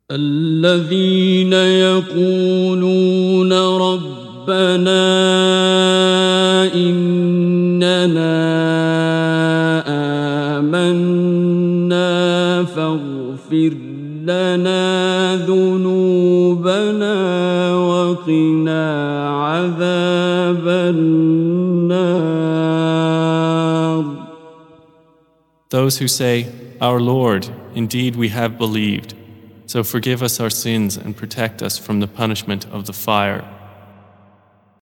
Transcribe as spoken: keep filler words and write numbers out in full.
الذين يقولون ربنا إننا آمنا فاغفر لنا ذنوبنا وقنا عذاب النار. Those who say, Our Lord, indeed we have believed, so forgive us our sins and protect us from the punishment of the fire.